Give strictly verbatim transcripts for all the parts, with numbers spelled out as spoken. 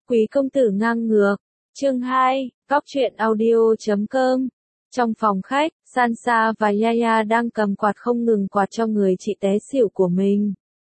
Quý công tử ngang ngược. Chương hai, Góc truyện audio chấm com. Trong phòng khách, Sansa và Yaya đang cầm quạt không ngừng quạt cho người chị té xỉu của mình.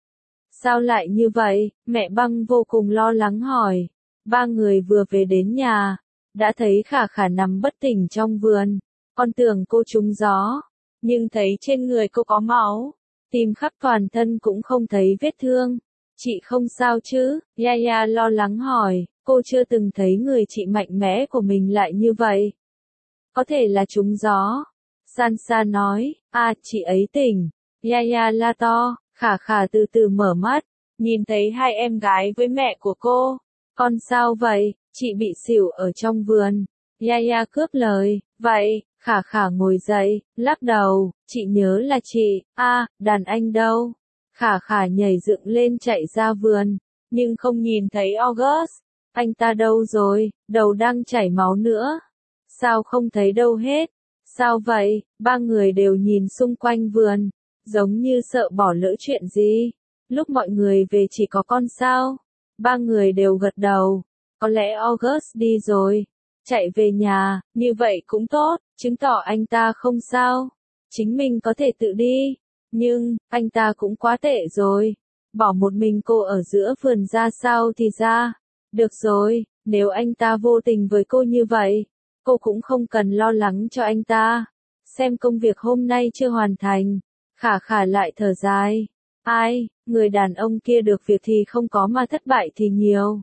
Sao lại như vậy? Mẹ Băng vô cùng lo lắng hỏi. Ba người vừa về đến nhà, đã thấy Khả Khả nằm bất tỉnh trong vườn. Con tưởng cô trúng gió, nhưng thấy trên người cô có máu, tìm khắp toàn thân cũng không thấy vết thương. Chị không sao chứ? Yaya lo lắng hỏi, cô chưa từng thấy người chị mạnh mẽ của mình lại như vậy. Có thể là trúng gió. Sansa nói, à, chị ấy tỉnh. Yaya la to. Khả Khả từ từ mở mắt, nhìn thấy hai em gái với mẹ của cô. Con sao vậy? Chị bị xỉu ở trong vườn. Yaya cướp lời, vậy, Khả Khả ngồi dậy, lắc đầu, chị nhớ là chị, a, à, đàn anh đâu? Khả Khả nhảy dựng lên chạy ra vườn, nhưng không nhìn thấy August. Anh ta đâu rồi? Đầu đang chảy máu nữa. Sao không thấy đâu hết? Sao vậy? Ba người đều nhìn xung quanh vườn, giống như sợ bỏ lỡ chuyện gì. Lúc mọi người về chỉ có con sao? Ba người đều gật đầu. Có lẽ August đi rồi. Chạy về nhà, như vậy cũng tốt, chứng tỏ anh ta không sao. Chính mình có thể tự đi. Nhưng, anh ta cũng quá tệ rồi. Bỏ một mình cô ở giữa vườn ra sao thì ra. Được rồi, nếu anh ta vô tình với cô như vậy, cô cũng không cần lo lắng cho anh ta. Xem công việc hôm nay chưa hoàn thành. Khả Khả lại thở dài. Ai, người đàn ông kia được việc thì không có mà thất bại thì nhiều.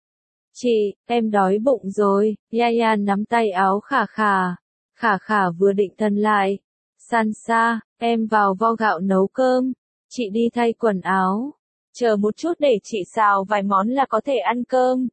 Chị, em đói bụng rồi. Yaya nắm tay áo Khả Khả. Khả Khả vừa định thần lại. Sansa, em vào vo gạo nấu cơm. Chị đi thay quần áo. Chờ một chút để chị xào vài món là có thể ăn cơm.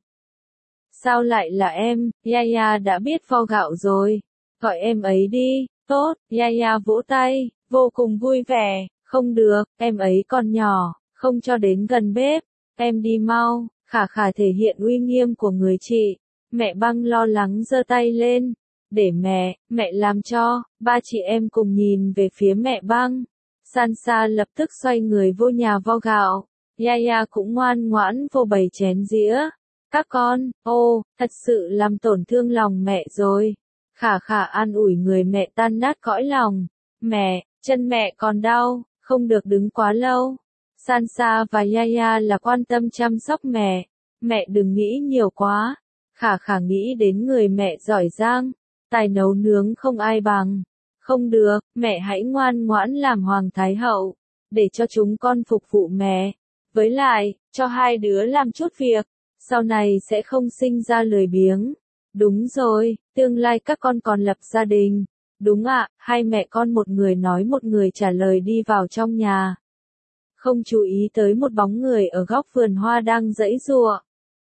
Sao lại là em? Yaya đã biết vo gạo rồi. Gọi em ấy đi. Tốt, Yaya vỗ tay, vô cùng vui vẻ. Không được, em ấy còn nhỏ, không cho đến gần bếp. Em đi mau. Khả Khả thể hiện uy nghiêm của người chị. Mẹ Băng lo lắng giơ tay lên. Để mẹ, mẹ làm cho. Ba chị em cùng nhìn về phía mẹ Băng. Sansa lập tức xoay người vô nhà vo gạo. Yaya cũng ngoan ngoãn vô bày chén dĩa. Các con, ô, thật sự làm tổn thương lòng mẹ rồi. Khả Khả an ủi người mẹ tan nát cõi lòng. Mẹ, chân mẹ còn đau, không được đứng quá lâu. Sansa và Yaya là quan tâm chăm sóc mẹ. Mẹ đừng nghĩ nhiều quá. Khả Khả nghĩ đến người mẹ giỏi giang, tài nấu nướng không ai bằng. Không được, mẹ hãy ngoan ngoãn làm hoàng thái hậu, để cho chúng con phục vụ mẹ. Với lại, cho hai đứa làm chút việc, sau này sẽ không sinh ra lười biếng. Đúng rồi, tương lai các con còn lập gia đình. Đúng ạ, hai mẹ con một người nói một người trả lời đi vào trong nhà. Không chú ý tới một bóng người ở góc vườn hoa đang giãy giụa.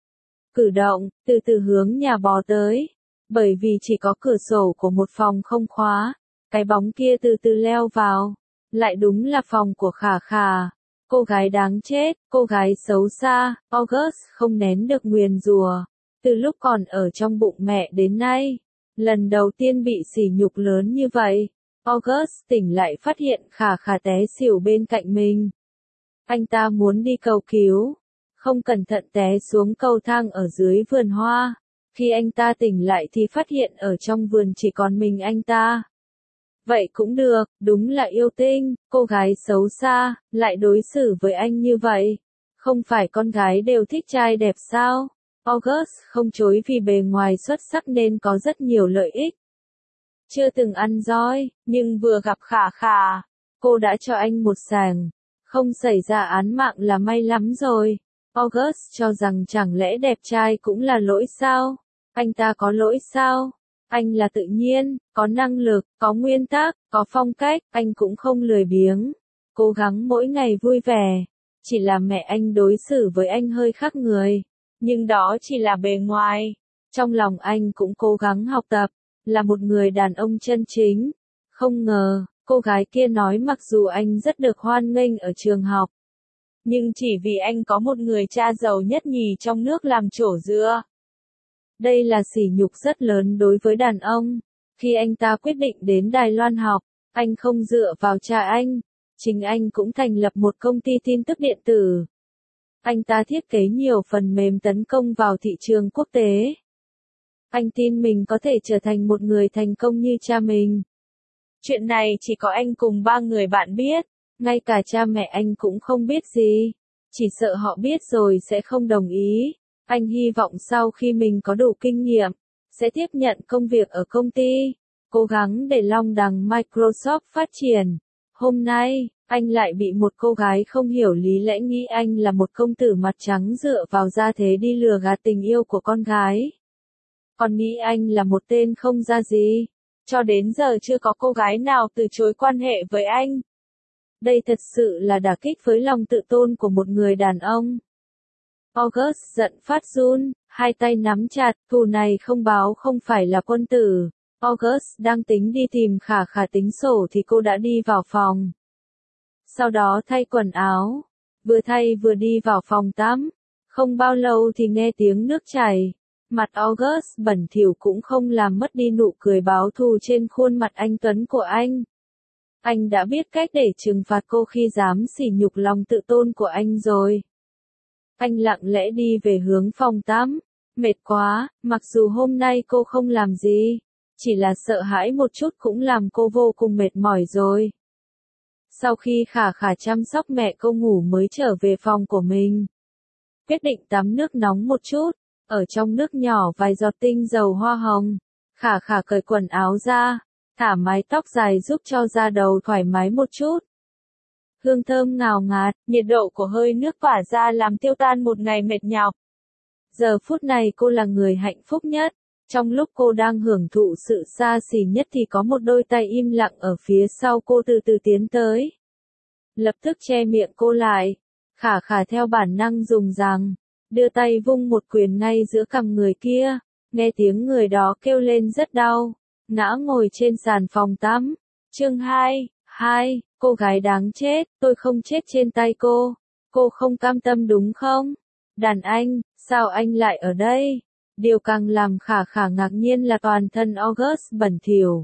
Cử động, từ từ hướng nhà bò tới. Bởi vì chỉ có cửa sổ của một phòng không khóa, cái bóng kia từ từ leo vào. Lại đúng là phòng của Khả Khả. Cô gái đáng chết, cô gái xấu xa. August không nén được nguyền rủa. Từ lúc còn ở trong bụng mẹ đến nay, lần đầu tiên bị sỉ nhục lớn như vậy. August tỉnh lại phát hiện Khả Khả té xỉu bên cạnh mình. Anh ta muốn đi cầu cứu, không cẩn thận té xuống cầu thang ở dưới vườn hoa. Khi anh ta tỉnh lại thì phát hiện ở trong vườn chỉ còn mình anh ta. Vậy cũng được, đúng là yêu tinh, cô gái xấu xa, lại đối xử với anh như vậy. Không phải con gái đều thích trai đẹp sao? August không chối vì bề ngoài xuất sắc nên có rất nhiều lợi ích. Chưa từng ăn roi, nhưng vừa gặp Khả Khả, cô đã cho anh một sàng. Không xảy ra án mạng là may lắm rồi. August cho rằng chẳng lẽ đẹp trai cũng là lỗi sao? Anh ta có lỗi sao? Anh là tự nhiên, có năng lực, có nguyên tắc, có phong cách, anh cũng không lười biếng. Cố gắng mỗi ngày vui vẻ. Chỉ là mẹ anh đối xử với anh hơi khác người. Nhưng đó chỉ là bề ngoài. Trong lòng anh cũng cố gắng học tập, là một người đàn ông chân chính. Không ngờ, cô gái kia nói mặc dù anh rất được hoan nghênh ở trường học, nhưng chỉ vì anh có một người cha giàu nhất nhì trong nước làm trổ dựa. Đây là sỉ nhục rất lớn đối với đàn ông. Khi anh ta quyết định đến Đài Loan học, anh không dựa vào cha anh. Chính anh cũng thành lập một công ty tin tức điện tử. Anh ta thiết kế nhiều phần mềm tấn công vào thị trường quốc tế. Anh tin mình có thể trở thành một người thành công như cha mình. Chuyện này chỉ có anh cùng ba người bạn biết, ngay cả cha mẹ anh cũng không biết gì. Chỉ sợ họ biết rồi sẽ không đồng ý. Anh hy vọng sau khi mình có đủ kinh nghiệm, sẽ tiếp nhận công việc ở công ty, cố gắng để long đằng Microsoft phát triển. Hôm nay, anh lại bị một cô gái không hiểu lý lẽ nghĩ anh là một công tử mặt trắng dựa vào gia thế đi lừa gạt tình yêu của con gái. Còn nghĩ anh là một tên không ra gì. Cho đến giờ chưa có cô gái nào từ chối quan hệ với anh. Đây thật sự là đả kích với lòng tự tôn của một người đàn ông. August giận phát run, hai tay nắm chặt, thù này không báo không phải là quân tử. August đang tính đi tìm Khả Khả tính sổ thì cô đã đi vào phòng. Sau đó thay quần áo, vừa thay vừa đi vào phòng tắm. Không bao lâu thì nghe tiếng nước chảy. Mặt August bẩn thỉu cũng không làm mất đi nụ cười báo thù trên khuôn mặt anh tuấn của anh. Anh đã biết cách để trừng phạt cô khi dám sỉ nhục lòng tự tôn của anh rồi. Anh lặng lẽ đi về hướng phòng tắm. Mệt quá, mặc dù hôm nay cô không làm gì, chỉ là sợ hãi một chút cũng làm cô vô cùng mệt mỏi rồi. Sau khi Khả Khả chăm sóc mẹ cô ngủ mới trở về phòng của mình. Quyết định tắm nước nóng một chút, ở trong nước nhỏ vài giọt tinh dầu hoa hồng. Khả Khả cởi quần áo ra, thả mái tóc dài giúp cho da đầu thoải mái một chút. Hương thơm ngào ngạt, nhiệt độ của hơi nước tỏa ra làm tiêu tan một ngày mệt nhọc. Giờ phút này cô là người hạnh phúc nhất. Trong lúc cô đang hưởng thụ sự xa xỉ nhất thì có một đôi tay im lặng ở phía sau cô từ từ tiến tới. Lập tức che miệng cô lại. Khả Khả theo bản năng dùng rằng, đưa tay vung một quyền ngay giữa cằm người kia. Nghe tiếng người đó kêu lên rất đau. Ngã ngồi trên sàn phòng tắm. Chương hai, hai, cô gái đáng chết, tôi không chết trên tay cô. Cô không cam tâm đúng không? Đàn anh, sao anh lại ở đây? Điều càng làm Khả Khả ngạc nhiên là toàn thân August bẩn thỉu.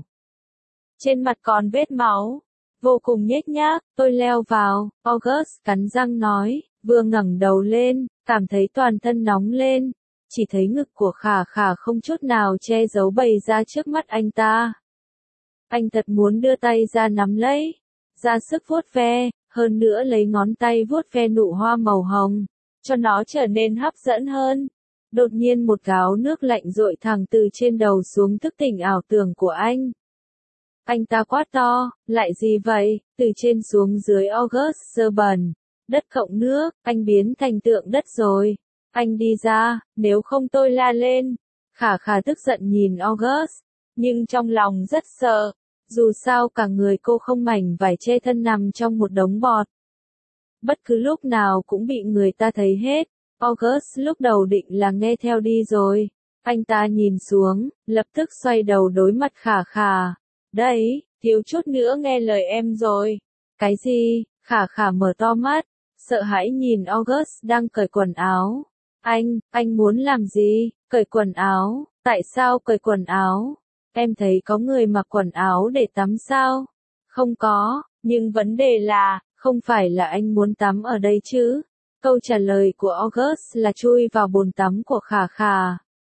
Trên mặt còn vết máu. Vô cùng nhếch nhác, tôi leo vào, August cắn răng nói, vừa ngẩng đầu lên, cảm thấy toàn thân nóng lên. Chỉ thấy ngực của Khả Khả không chút nào che giấu bày ra trước mắt anh ta. Anh thật muốn đưa tay ra nắm lấy, ra sức vuốt ve, hơn nữa lấy ngón tay vuốt ve nụ hoa màu hồng, cho nó trở nên hấp dẫn hơn. Đột nhiên một gáo nước lạnh dội thẳng từ trên đầu xuống thức tỉnh ảo tưởng của anh. Anh ta quát to, lại gì vậy, từ trên xuống dưới August sơ bẩn, đất cộng nước, anh biến thành tượng đất rồi. Anh đi ra, nếu không tôi la lên. Khả Khả tức giận nhìn August, nhưng trong lòng rất sợ. Dù sao cả người cô không mảnh vải che thân nằm trong một đống bọt. Bất cứ lúc nào cũng bị người ta thấy hết. August lúc đầu định là nghe theo đi rồi. Anh ta nhìn xuống, lập tức xoay đầu đối mặt Khả Khả. Đấy, thiếu chút nữa nghe lời em rồi. Cái gì? Khả Khả mở to mắt, sợ hãi nhìn August đang cởi quần áo. Anh, anh muốn làm gì? Cởi quần áo? Tại sao cởi quần áo? Em thấy có người mặc quần áo để tắm sao? Không có, nhưng vấn đề là, không phải là anh muốn tắm ở đây chứ? Câu trả lời của August là chui vào bồn tắm của Khả Khả.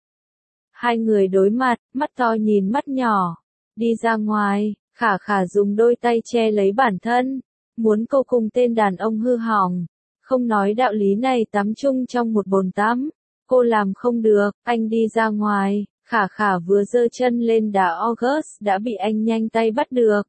Hai người đối mặt, mắt to nhìn mắt nhỏ. Đi ra ngoài, Khả Khả dùng đôi tay che lấy bản thân. Muốn cô cùng tên đàn ông hư hỏng. Không nói đạo lý này tắm chung trong một bồn tắm. Cô làm không được, anh đi ra ngoài. Khả Khả vừa giơ chân lên đá August đã bị anh nhanh tay bắt được.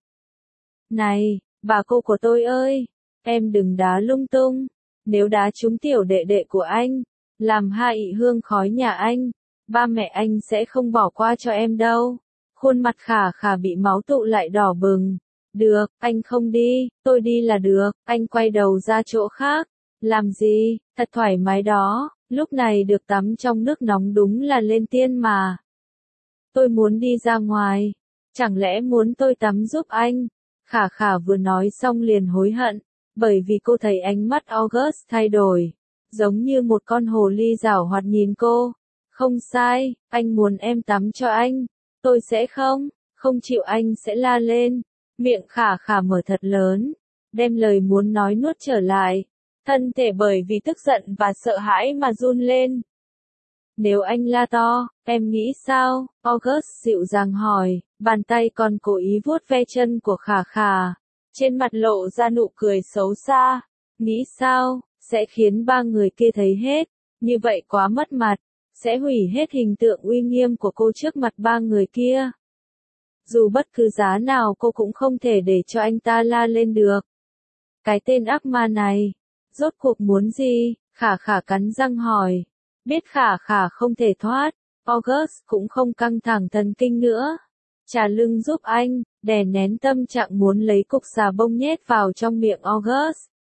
Này, bà cô của tôi ơi, em đừng đá lung tung. Nếu đá trúng tiểu đệ đệ của anh, làm hai ị hương khói nhà anh, ba mẹ anh sẽ không bỏ qua cho em đâu. Khuôn mặt Khả Khả bị máu tụ lại đỏ bừng. Được, anh không đi, tôi đi là được. Anh quay đầu ra chỗ khác. Làm gì, thật thoải mái đó, lúc này được tắm trong nước nóng đúng là lên tiên mà. Tôi muốn đi ra ngoài. Chẳng lẽ muốn tôi tắm giúp anh? Khả Khả vừa nói xong liền hối hận, bởi vì cô thấy ánh mắt August thay đổi, giống như một con hồ ly giảo hoạt nhìn cô. Không sai, anh muốn em tắm cho anh. Tôi sẽ không, không chịu anh sẽ la lên. Miệng Khả Khả mở thật lớn, đem lời muốn nói nuốt trở lại. thân thể bởi vì tức giận và sợ hãi mà run lên. Nếu anh la to, em nghĩ sao? August dịu dàng hỏi, bàn tay còn cố ý vuốt ve chân của Khả Khả. Trên mặt lộ ra nụ cười xấu xa. Nghĩ sao? Sẽ khiến ba người kia thấy hết. Như vậy quá mất mặt. Sẽ hủy hết hình tượng uy nghiêm của cô trước mặt ba người kia. Dù bất cứ giá nào cô cũng không thể để cho anh ta la lên được. Cái tên ác ma này. Rốt cuộc muốn gì? Khả Khả cắn răng hỏi. Biết Khả Khả không thể thoát. August cũng không căng thẳng thần kinh nữa. Trà lưng giúp anh, đè nén tâm trạng muốn lấy cục xà bông nhét vào trong miệng August.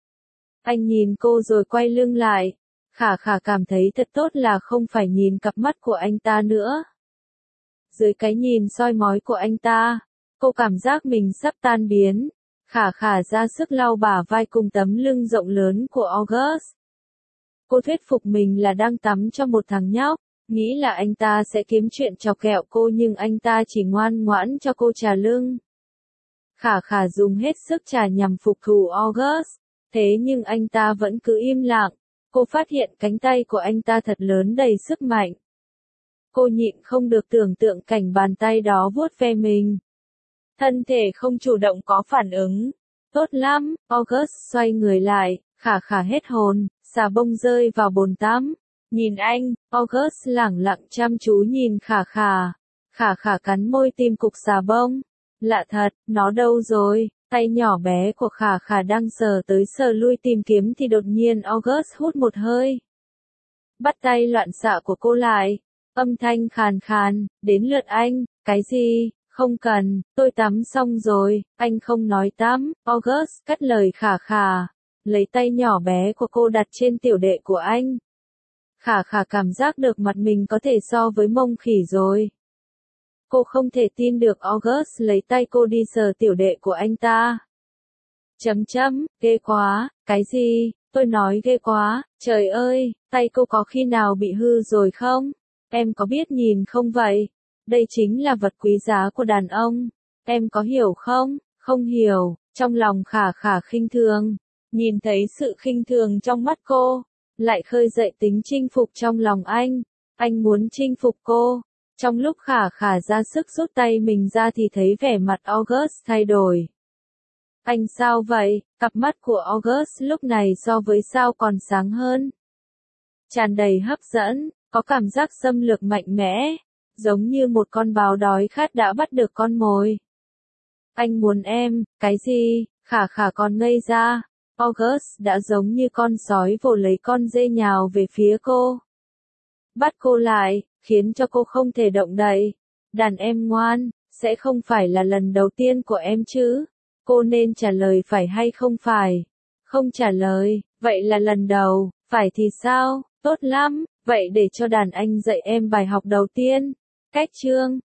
Anh nhìn cô rồi quay lưng lại. Khả Khả cảm thấy thật tốt là không phải nhìn cặp mắt của anh ta nữa. Dưới cái nhìn soi mói của anh ta, cô cảm giác mình sắp tan biến. Khả Khả ra sức lau bả vai cùng tấm lưng rộng lớn của August. Cô thuyết phục mình là đang tắm cho một thằng nhóc, nghĩ là anh ta sẽ kiếm chuyện chọc ghẹo cô nhưng anh ta chỉ ngoan ngoãn cho cô trà lưng. Khả Khả dùng hết sức trà nhằm phục thù August, thế nhưng anh ta vẫn cứ im lặng. Cô phát hiện cánh tay của anh ta thật lớn đầy sức mạnh. Cô nhịn không được tưởng tượng cảnh bàn tay đó vuốt ve mình. Thân thể không chủ động có phản ứng. Tốt lắm, August xoay người lại, Khả Khả hết hồn, xà bông rơi vào bồn tắm. Nhìn anh, August lẳng lặng chăm chú nhìn Khả Khả. Khả Khả cắn môi tìm cục xà bông. Lạ thật, nó đâu rồi? Tay nhỏ bé của Khả Khả đang sờ tới sờ lui tìm kiếm thì đột nhiên August hút một hơi. Bắt tay loạn xạ của cô lại. Âm thanh khàn khàn, đến lượt anh, cái gì? Không cần, tôi tắm xong rồi, anh không nói tắm. August cắt lời Khả Khả. Lấy tay nhỏ bé của cô đặt trên tiểu đệ của anh. Khả Khả cảm giác được mặt mình có thể so với mông khỉ rồi. Cô không thể tin được August lấy tay cô đi sờ tiểu đệ của anh ta. Chấm chấm, ghê quá, cái gì, tôi nói ghê quá, trời ơi, tay cô có khi nào bị hư rồi không? Em có biết nhìn không vậy? Đây chính là vật quý giá của đàn ông. Em có hiểu không? Không hiểu, trong lòng Khả Khả khinh thường. Nhìn thấy sự khinh thường trong mắt cô, lại khơi dậy tính chinh phục trong lòng anh. Anh muốn chinh phục cô. Trong lúc Khả Khả ra sức rút tay mình ra thì thấy vẻ mặt August thay đổi. Anh sao vậy? Cặp mắt của August lúc này so với sao còn sáng hơn. Tràn đầy hấp dẫn, có cảm giác xâm lược mạnh mẽ, giống như một con báo đói khát đã bắt được con mồi. Anh muốn em, cái gì? Khả Khả còn ngây ra. August đã giống như con sói vồ lấy con dê nhào về phía cô. Bắt cô lại, khiến cho cô không thể động đậy. Đàn em ngoan, sẽ không phải là lần đầu tiên của em chứ? Cô nên trả lời phải hay không phải? Không trả lời, vậy là lần đầu, phải thì sao? Tốt lắm, vậy để cho đàn anh dạy em bài học đầu tiên. Cách chương